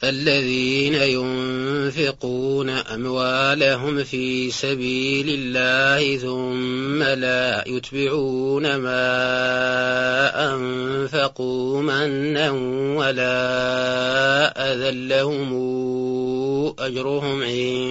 الذين ينفقون أموالهم في سبيل الله ثم لا يتبعون ما أنفقوا منا ولا أذى لهم أجرهم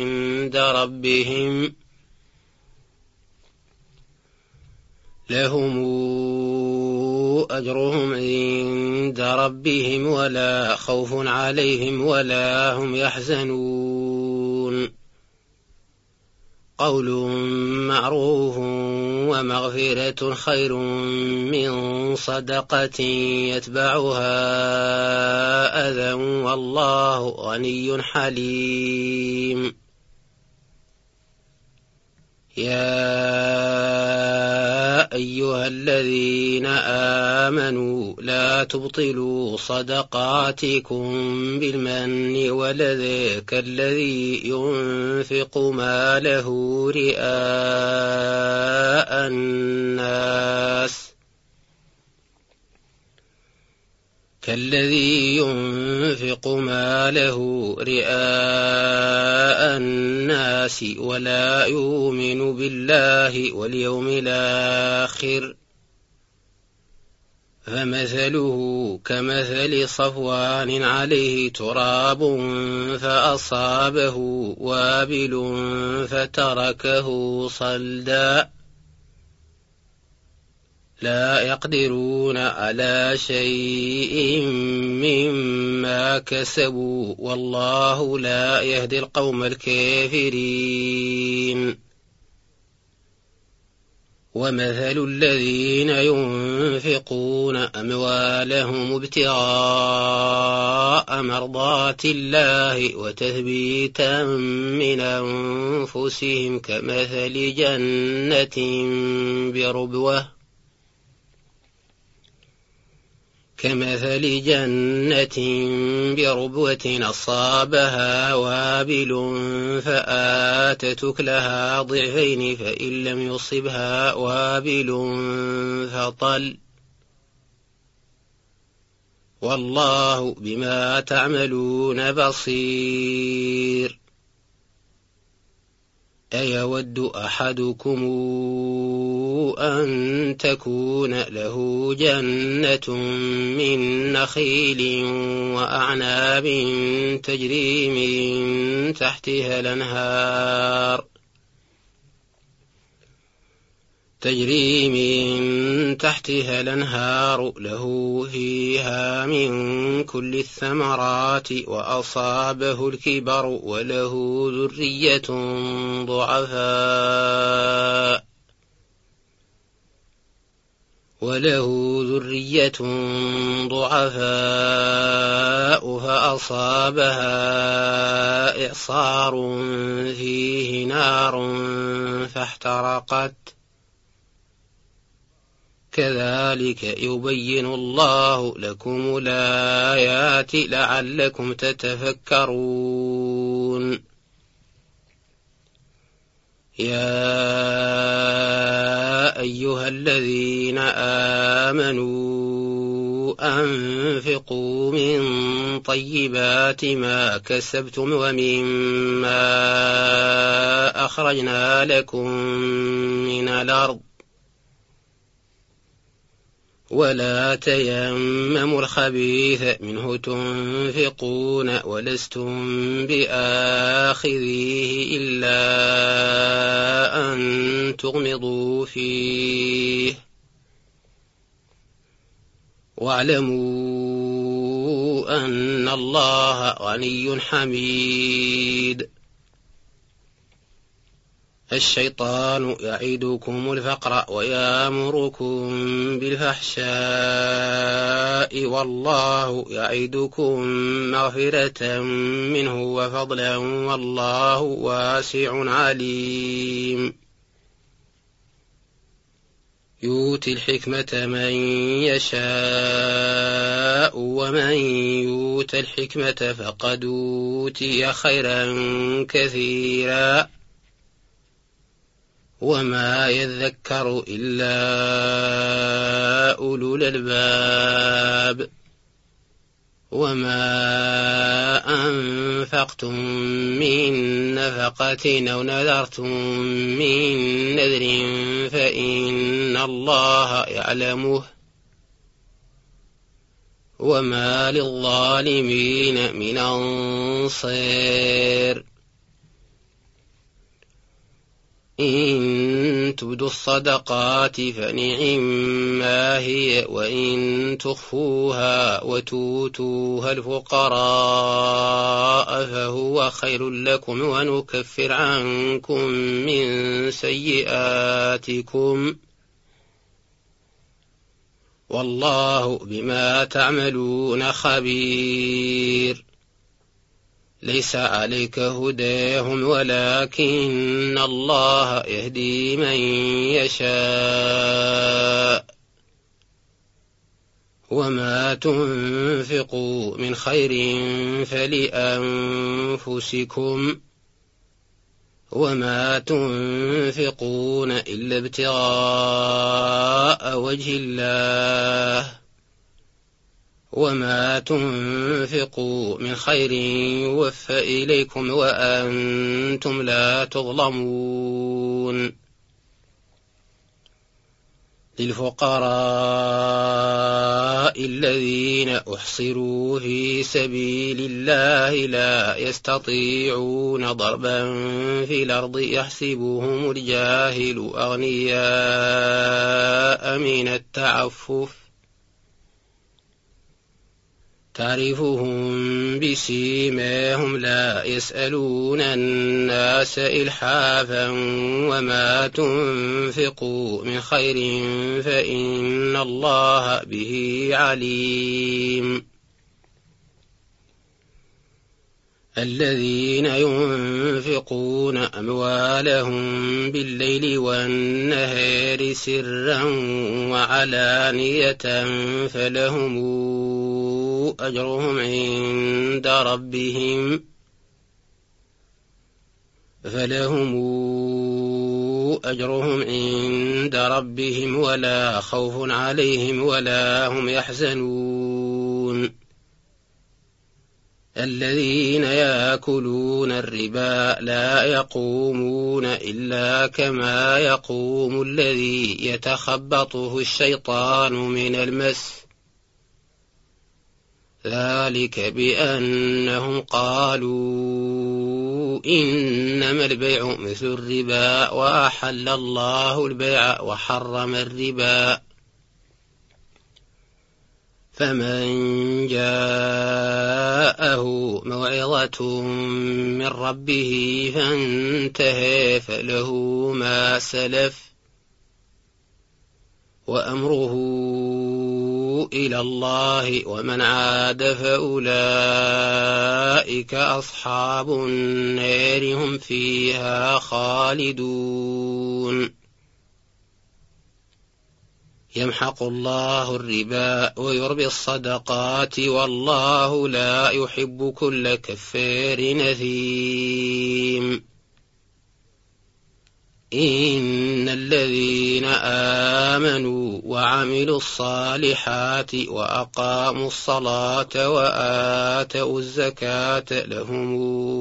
عند ربهم ولا خوف عليهم ولا هم يحزنون قول معروف ومغفرة خير من صدقة يتبعها أذى والله غني حليم يا أيها الذين آمنوا لا تبطلوا صدقاتكم بالمن والأذى كالذي ينفق ماله رئاء الناس ولا يؤمن بالله واليوم الآخر فمثله كمثل صفوان عليه تراب فأصابه وابل فتركه صلدا لا يقدرون على شيء مما كسبوا والله لا يهدي القوم الكافرين ومثل الذين ينفقون أموالهم ابتغاء مرضات الله وتثبيتا من أنفسهم كمثل جنة بربوة أصابها وابل فآتت أكلها ضعفين فإن لم يصبها وابل فطل والله بما تعملون بصير أيود أحدكم أن تكون له جنة من نخيل وأعناب تجري من تحتها الأنهار له فيها من كل الثمرات وأصابه الكبر وله ذرية ضعفاء فأصابها إعصار فيه نار فاحترقت كذلك يبين الله لكم الآيات لعلكم تتفكرون يا أيها الذين آمنوا أنفقوا من طيبات ما كسبتم ومما أخرجنا لكم من الأرض ولا تيمموا الخبيث منه تنفقون ولستم بآخذيه إلا أن تغمضوا فيه واعلموا أن الله غني حميد الشيطان يعدكم الفقر ويأمركم بالفحشاء والله يعدكم مغفرة منه وفضلا والله واسع عليم يؤتي الحكمة من يشاء ومن يؤت الحكمة فقد أوتي خيرا كثيرا وما يذكر إلا أولو الألباب وما أنفقتم من نفقة أو نذرتم من نذر فإن الله يعلمه وما للظالمين من أنصير إن تبدوا الصدقات فنعما هي وإن تخفوها وتؤتوها الفقراء فهو خير لكم ونكفر عنكم من سيئاتكم والله بما تعملون خبير ليس عليك هداهم ولكن الله يهدي من يشاء وما تنفقوا من خير فلأنفسكم وما تنفقون إلا ابتغاء وجه الله وما تنفقوا من خير يوفى إليكم وأنتم لا تظلمون للفقراء الذين أحصروا في سبيل الله لا يستطيعون ضربا في الأرض يحسبهم الجاهل أغنياء من التعفف تعرفهم بسيماهم لا يسألون الناس إلحافا وما تنفقوا من خير فإن الله به عليم الذين ينفقون أموالهم بالليل والنهار سرا وعلانية فلهم أجرهم عند ربهم ولا خوف عليهم ولا هم يحزنون الذين يأكلون الربا لا يقومون إلا كما يقوم الذي يتخبطه الشيطان من المس ذلك بأنهم قالوا إنما البيع مثل الربا وأحل الله البيع وحرم الربا فمن جاءه موعظة من ربه فانتهى فله ما سلف وأمره إلى الله ومن عاد فأولئك أصحاب النار هم فيها خالدون يمحق الله الربا ويربي الصدقات والله لا يحب كل كفار نثيم إن الذين آمنوا وعملوا الصالحات وأقاموا الصلاة وآتوا الزكاة لهم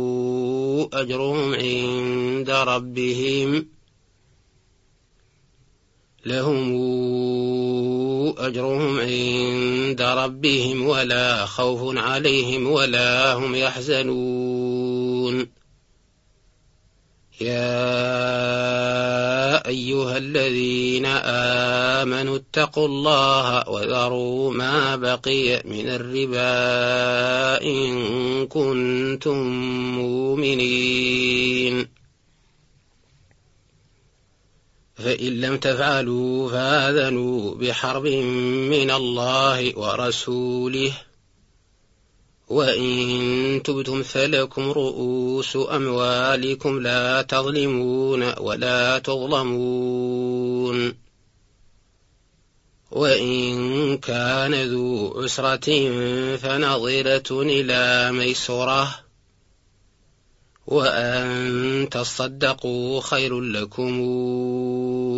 أجرهم عند ربهم ولا خوف عليهم ولا هم يحزنون يا أيها الذين آمنوا اتقوا الله وذروا ما بقي من الربا إن كنتم مؤمنين فإن لم تفعلوا فآذنوا بحرب من الله ورسوله وإن تبتم فلكم رؤوس أموالكم لا تظلمون ولا تظلمون وإن كان ذو عسرة فنظرة إلى ميسرة وأن تصدقوا خير لكم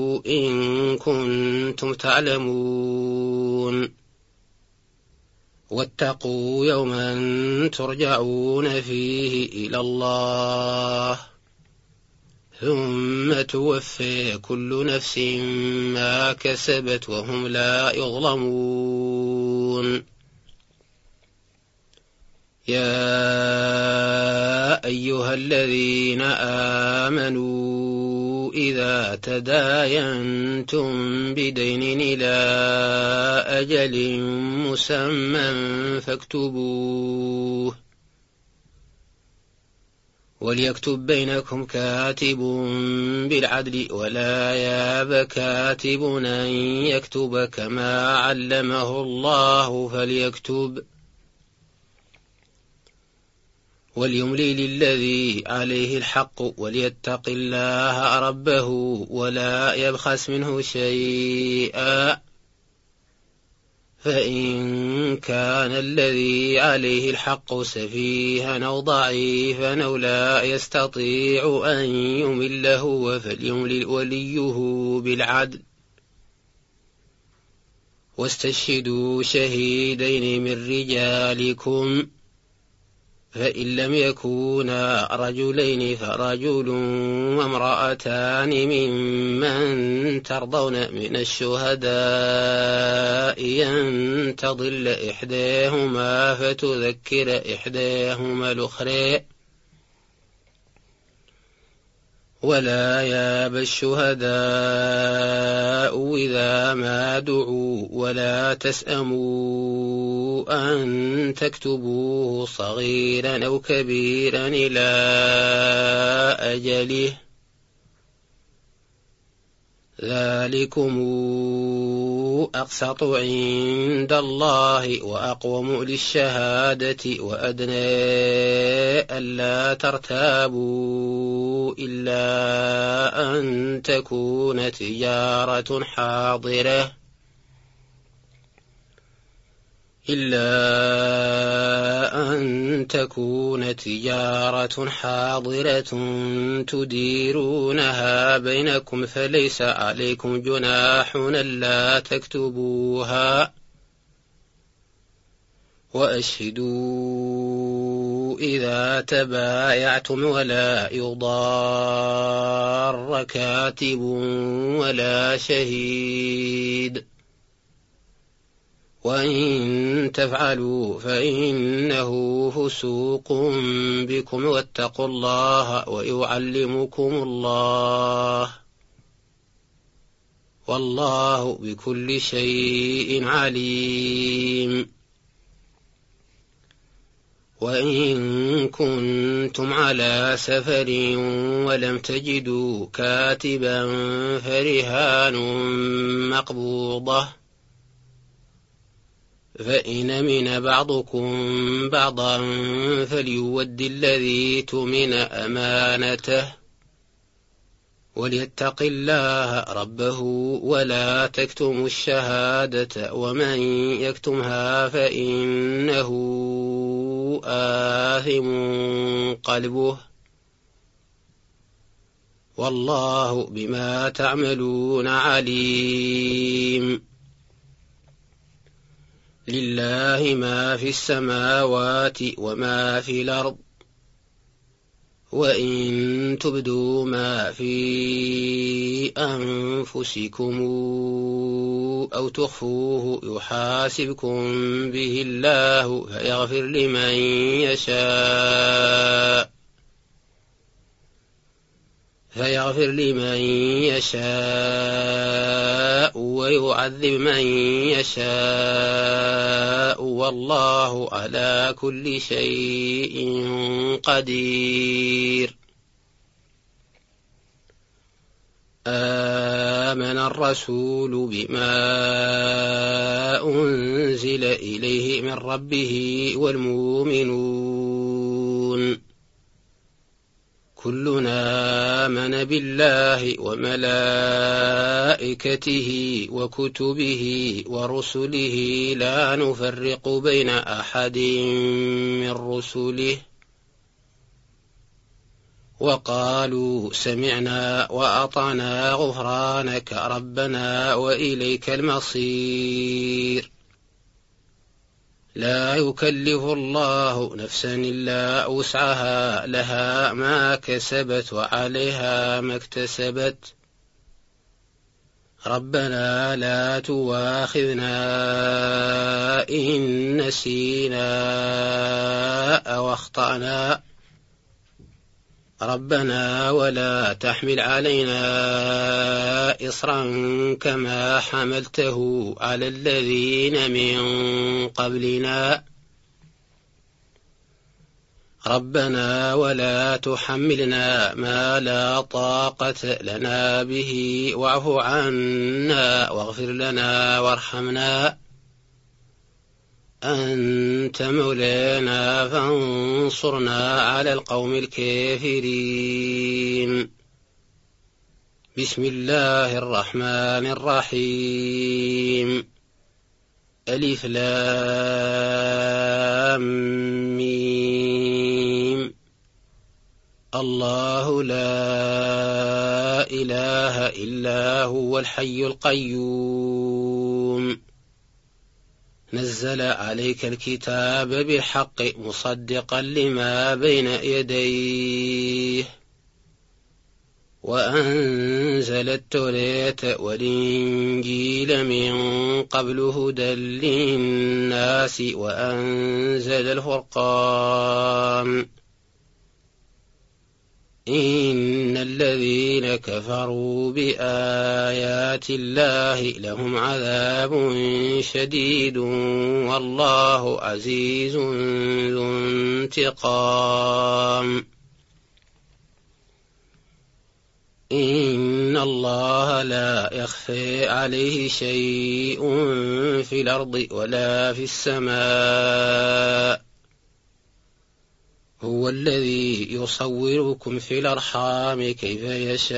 إن كنتم تعلمون واتقوا يوما ترجعون فيه إلى الله ثم توفي كل نفس ما كسبت وهم لا يظلمون. يا أيها الذين آمنوا إذا تداينتم بدين إلى أجل مسمى فاكتبوه وليكتب بينكم كاتب بالعدل ولا ياب كاتب أن يكتب كما علمه الله فليكتب وليملي للذي عليه الحق وليتق الله ربه ولا يبخس منه شيئا فإن كان الذي عليه الحق سفيها أو ضعيفا أو لا يستطيع أن يمله فليملل وليه بالعدل واستشهدوا شهيدين من رجالكم فإن لم يكونا رجلين فرجل وامرأتان ممن ترضون من الشهداء أن تضل إحداهما فتذكر إحداهما الأخرى ولا ياب الشهداء إذا ما دعوا ولا تسأموا أن تكتبوه صغيرا أو كبيرا إلى أجله ذلكم أقسط عند الله وأقوم للشهادة وأدنى ألا ترتابوا إلا أن تكون تجارة حاضرة تديرونها بينكم فليس عليكم جناح ألا تكتبوها وأشهدوا إذا تبايعتم ولا يضار كاتب ولا شهيد وإن تفعلوا فإنه فسوق بكم واتقوا الله ويعلمكم الله والله بكل شيء عليم. وإن كنتم على سفر ولم تجدوا كاتبا فرهان مقبوضة فإن من بعضكم بعضا فليود الذي تؤمن أمانته وليتق الله ربه ولا تكتموا الشهادة ومن يكتمها فإنه آثم قلبه والله بما تعملون عليم. لله ما في السماوات وما في الأرض وإن تبدوا ما في أنفسكم أو تخفوه يحاسبكم به الله فيغفر لمن يشاء ويعذب من يشاء والله على كل شيء قدير. آمن الرسول بما أنزل إليه من ربه والمؤمنون كلنا آمن بالله وملائكته وكتبه ورسله لا نفرق بين أحد من رسله وقالوا سمعنا وأطعنا غفرانك ربنا وإليك المصير. لا يكلف الله نفسا إلا وسعها، لها ما كسبت وعليها ما اكتسبت. ربنا لا تواخذنا إن نسينا أو أخطأنا. ربنا ولا تحمل علينا إصرا كما حملته على الذين من قبلنا. ربنا ولا تحملنا ما لا طاقة لنا به، واعف عنا واغفر لنا وارحمنا، أنت مولانا فانصرنا على القوم الكافرين. بسم الله الرحمن الرحيم. ألف لام ميم. الله لا إله إلا هو الحي القيوم، نزل عليك الكتاب بالحق مصدقا لما بين يديه، وأنزل التوراة والإنجيل من قبل هدى للناس، وأنزل الفرقان. إن الذين كفروا بآيات الله لهم عذاب شديد، والله عزيز ذو انتقام. إن الله لا يخفى عليه شيء في الأرض ولا في السماء، هو الذي يصوركم في الأرحام كيف يشاء،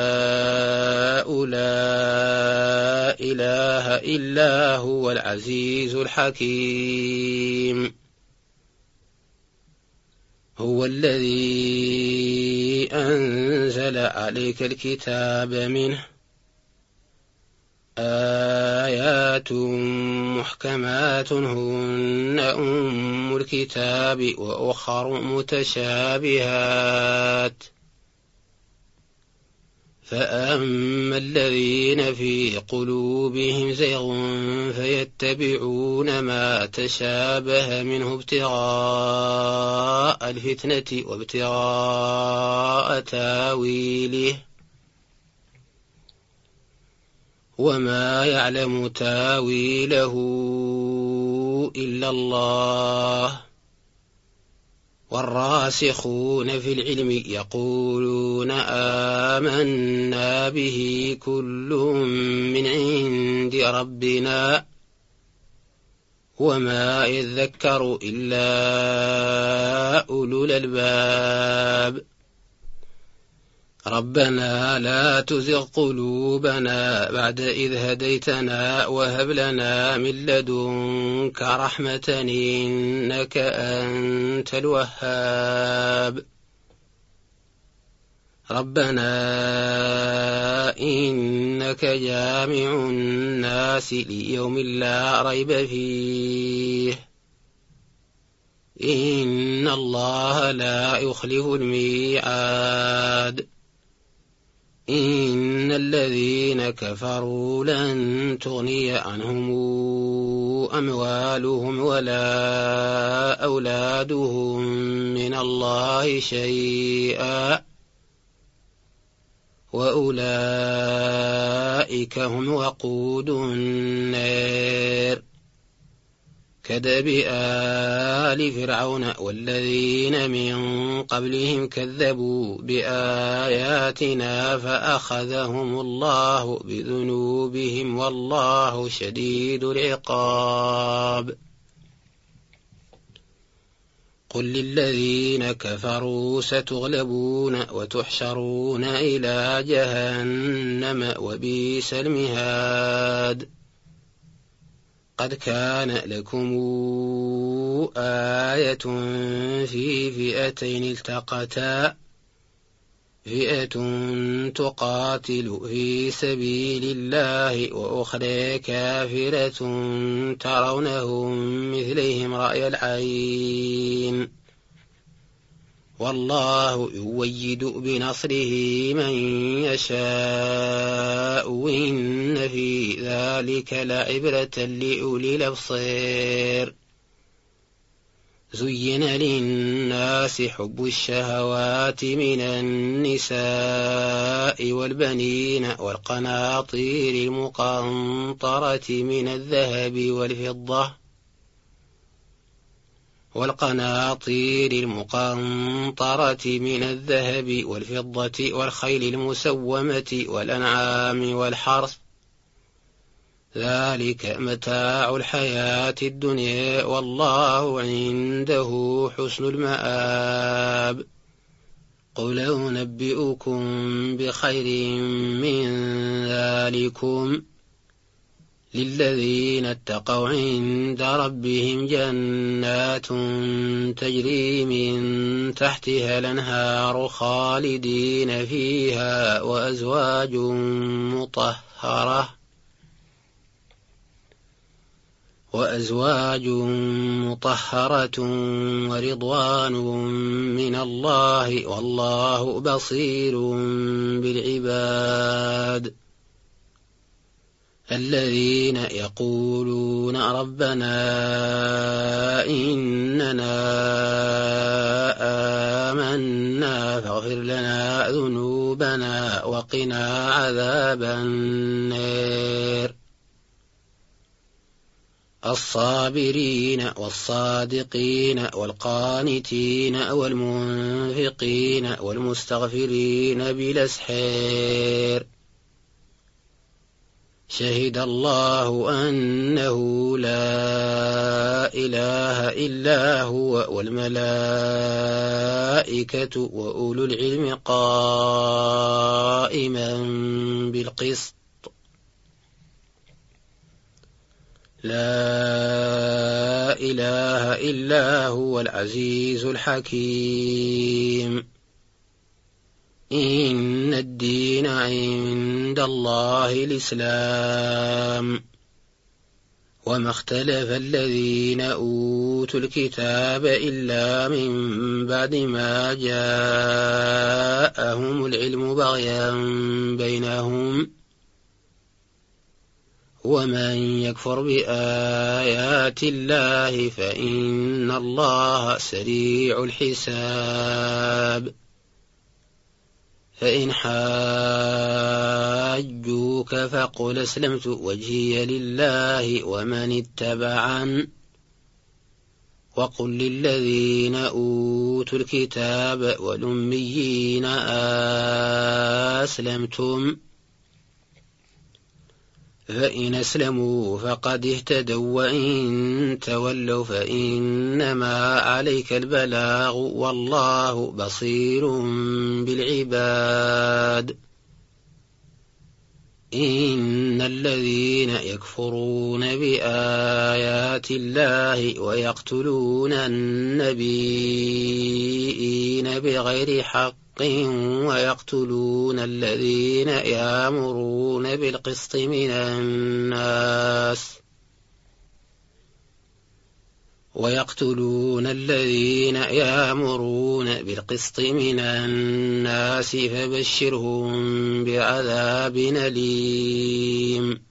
لا إله إلا هو العزيز الحكيم. هو الذي أنزل عليك الكتاب منه آيات محكمات هن أم الكتاب وأخر متشابهات، فأما الذين في قلوبهم زيغ فيتبعون ما تشابه منه ابتغاء الفتنة وابتغاء تاويله، وما يعلم تاويله إلا الله. والراسخون في العلم يقولون آمنا به كل من عند ربنا، وما يذكر إلا أولو الألباب. ربنا لا تزغ قلوبنا بعد إذ هديتنا، وهب لنا من لدنك رحمة إنك أنت الوهاب. ربنا إنك جامع الناس ليوم لا ريب فيه، إن الله لا يخلف الميعاد. إن الذين كفروا لن تغني عنهم أموالهم ولا أولادهم من الله شيئا، وأولئك هم وقود النار. كدأب آل فرعون والذين من قبلهم كذبوا بآياتنا فأخذهم الله بذنوبهم، والله شديد العقاب. قل للذين كفروا ستغلبون وتحشرون إلى جهنم وبئس المهاد. قد كان لكم آية في فئتين التقتا، فئة تقاتل في سبيل الله وأخرى كافرة ترونهم مثليهم رأي العين والله يؤيد بنصره من يشاء وإن في ذلك لعبرة لأولي الأبصار زين للناس حب الشهوات من النساء والبنين والقناطير المقنطرة من الذهب والفضة والخيل المسومة والأنعام والحرث ذلك متاع الحياة الدنيا والله عنده حسن المآب قل أنبئكم بخير من ذلكم للذين اتقوا عند ربهم جنات تجري من تحتها الأنهار خالدين فيها وأزواج مطهرة ورضوان من الله والله بصير بالعباد الذين يقولون ربنا إننا آمنا فاغفر لنا ذنوبنا وقنا عذاب النار الصابرين والصادقين والقانتين والمنفقين والمستغفرين بالأسحار شهد الله أنه لا إله إلا هو والملائكة وأولو العلم قائما بالقسط لا إله إلا هو العزيز الحكيم إن الدين عند الله الإسلام وما اختلف الذين أوتوا الكتاب إلا من بعد ما جاءهم العلم بغيا بينهم ومن يكفر بآيات الله فإن الله سريع الحساب فإن حاجوك فقل أسلمت وجهي لله ومن اتبعن وقل للذين أوتوا الكتاب والأميين أسلمتم فإن أسلموا فقد اهتدوا وإن تولوا فإنما عليك البلاغ والله بصير بالعباد إن الذين يكفرون بآيات الله ويقتلون النبيين بغير حق ويقتلون الذين يأمرون بالقسط من الناس فبشرهم بعذاب أليم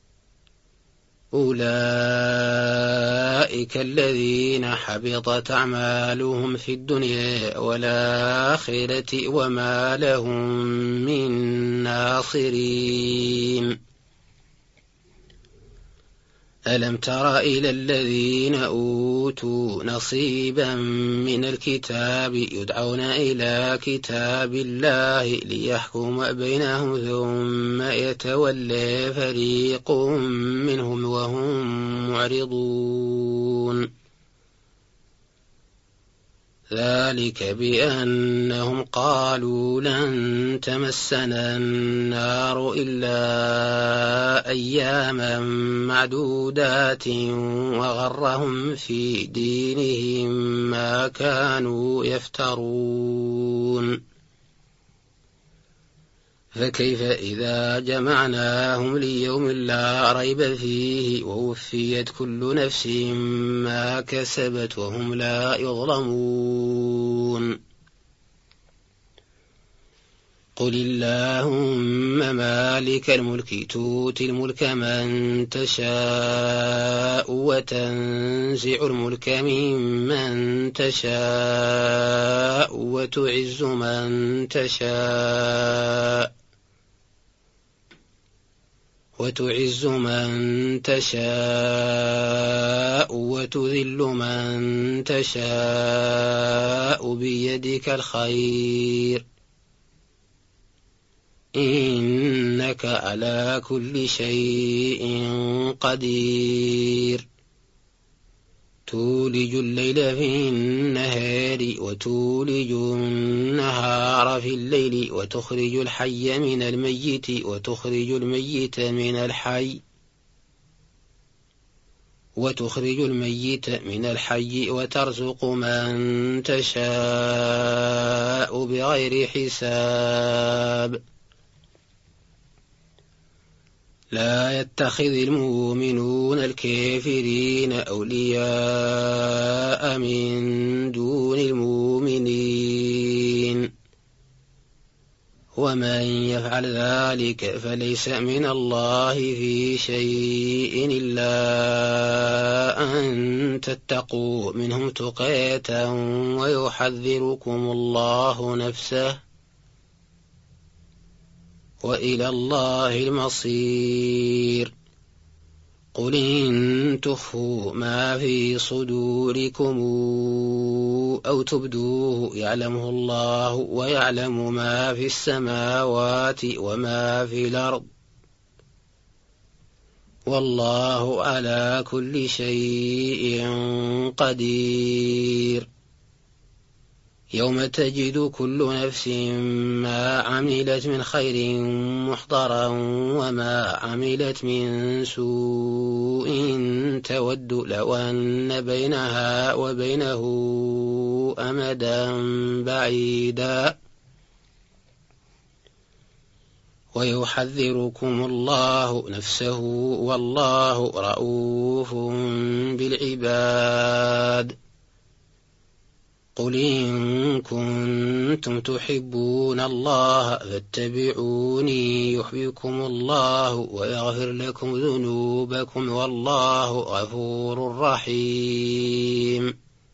أولئك الذين حبطت أعمالهم في الدنيا والآخرة وما لهم من ناصرين ألم تر إلى الذين أوتوا نصيبا من الكتاب يدعون إلى كتاب الله ليحكم بينهم ثم يتولى فريق منهم وهم معرضون ذلك بأنهم قالوا لن تمسنا النار إلا أياما معدودات وغرهم في دينهم ما كانوا يفترون فكيف إذا جمعناهم ليوم لا ريب فيه ووفيت كل نفس ما كسبت وهم لا يظلمون قل اللهم مالك الملك تؤتي الملك من تشاء وتنزع الملك ممن تشاء وتعز من تشاء وتذل من تشاء بيدك الخير إنك على كل شيء قدير تولج الليل في النهار وتولج النهار في الليل وتخرج الحي من الميت وتخرج الميت من الحي وترزق من تشاء بغير حساب لا يتخذ المؤمنون الكافرين أولياء من دون المؤمنين ومن يفعل ذلك فليس من الله في شيء إلا أن تتقوا منهم تقاة ويحذركم الله نفسه وإلى الله المصير قل إن تخفوا ما في صدوركم أو تبدوه يعلمه الله ويعلم ما في السماوات وما في الأرض والله على كل شيء قدير يوم تجد كل نفس ما عملت من خير محضرا وما عملت من سوء تود لو أن بينها وبينه أمدا بعيدا ويحذركم الله نفسه والله رؤوف بالعباد قل إن كنتم تحبون الله فاتبعوني يحببكم الله ويغفر لكم ذنوبكم والله غفور رحيم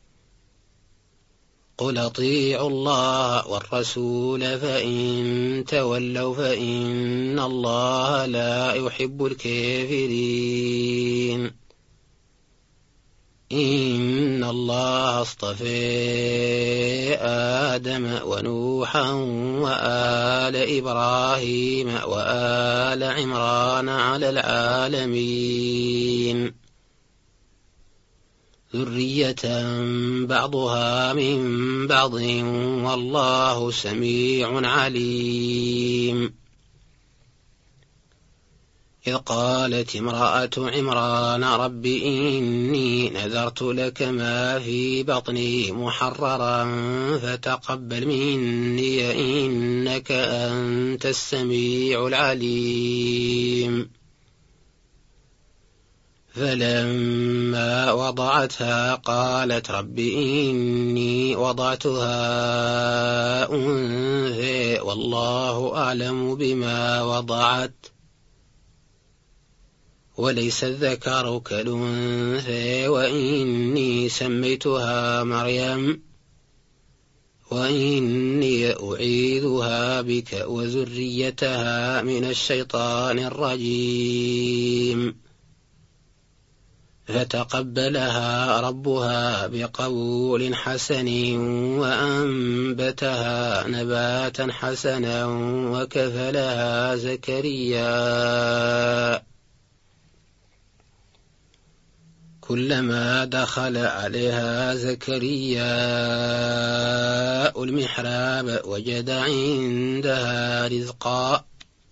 قل اطيعوا الله والرسول فإن تولوا فإن الله لا يحب الكافرين إن الله اصطفى آدم ونوحا وآل إبراهيم وآل عمران على العالمين ذرية بعضها من بعض والله سميع عليم إذ قالت امرأة عمران رب إني نذرت لك ما في بطني محررا فتقبل مني إنك أنت السميع العليم فلما وضعتها قالت رب إني وضعتها أنثى والله أعلم بما وضعت وليس الذكر كالأنثى وإني سميتها مريم وإني أعيذها بك وذريتها من الشيطان الرجيم فتقبلها ربها بقبول حسن وأنبتها نباتا حسنا وكفلها زكريا كلما دخل عليها زكريا المحراب وجد عندها رزقا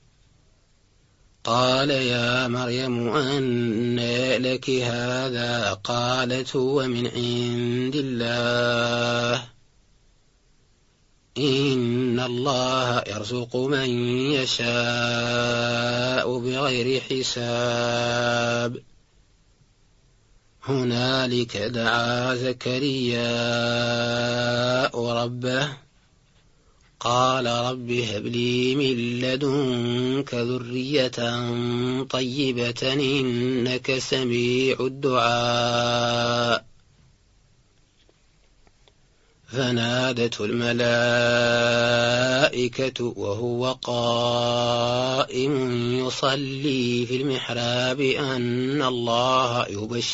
قال يا مريم أنى لك هذا قالت هو من عند الله إن الله يرزق من يشاء بغير حساب هنالك دعا زكرياء ربه قال رب هب لي من لدنك ذرية طيبة إنك سميع الدعاء فنادته الملائكة وهو قائم يصلي في المحراب أن الله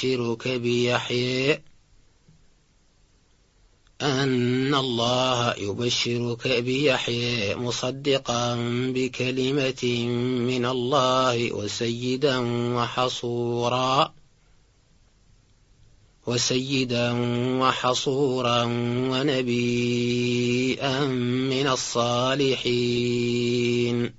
يبشرك بيحيى مصدقا بكلمة من الله وسيدا وحصورا ونبيا من الصالحين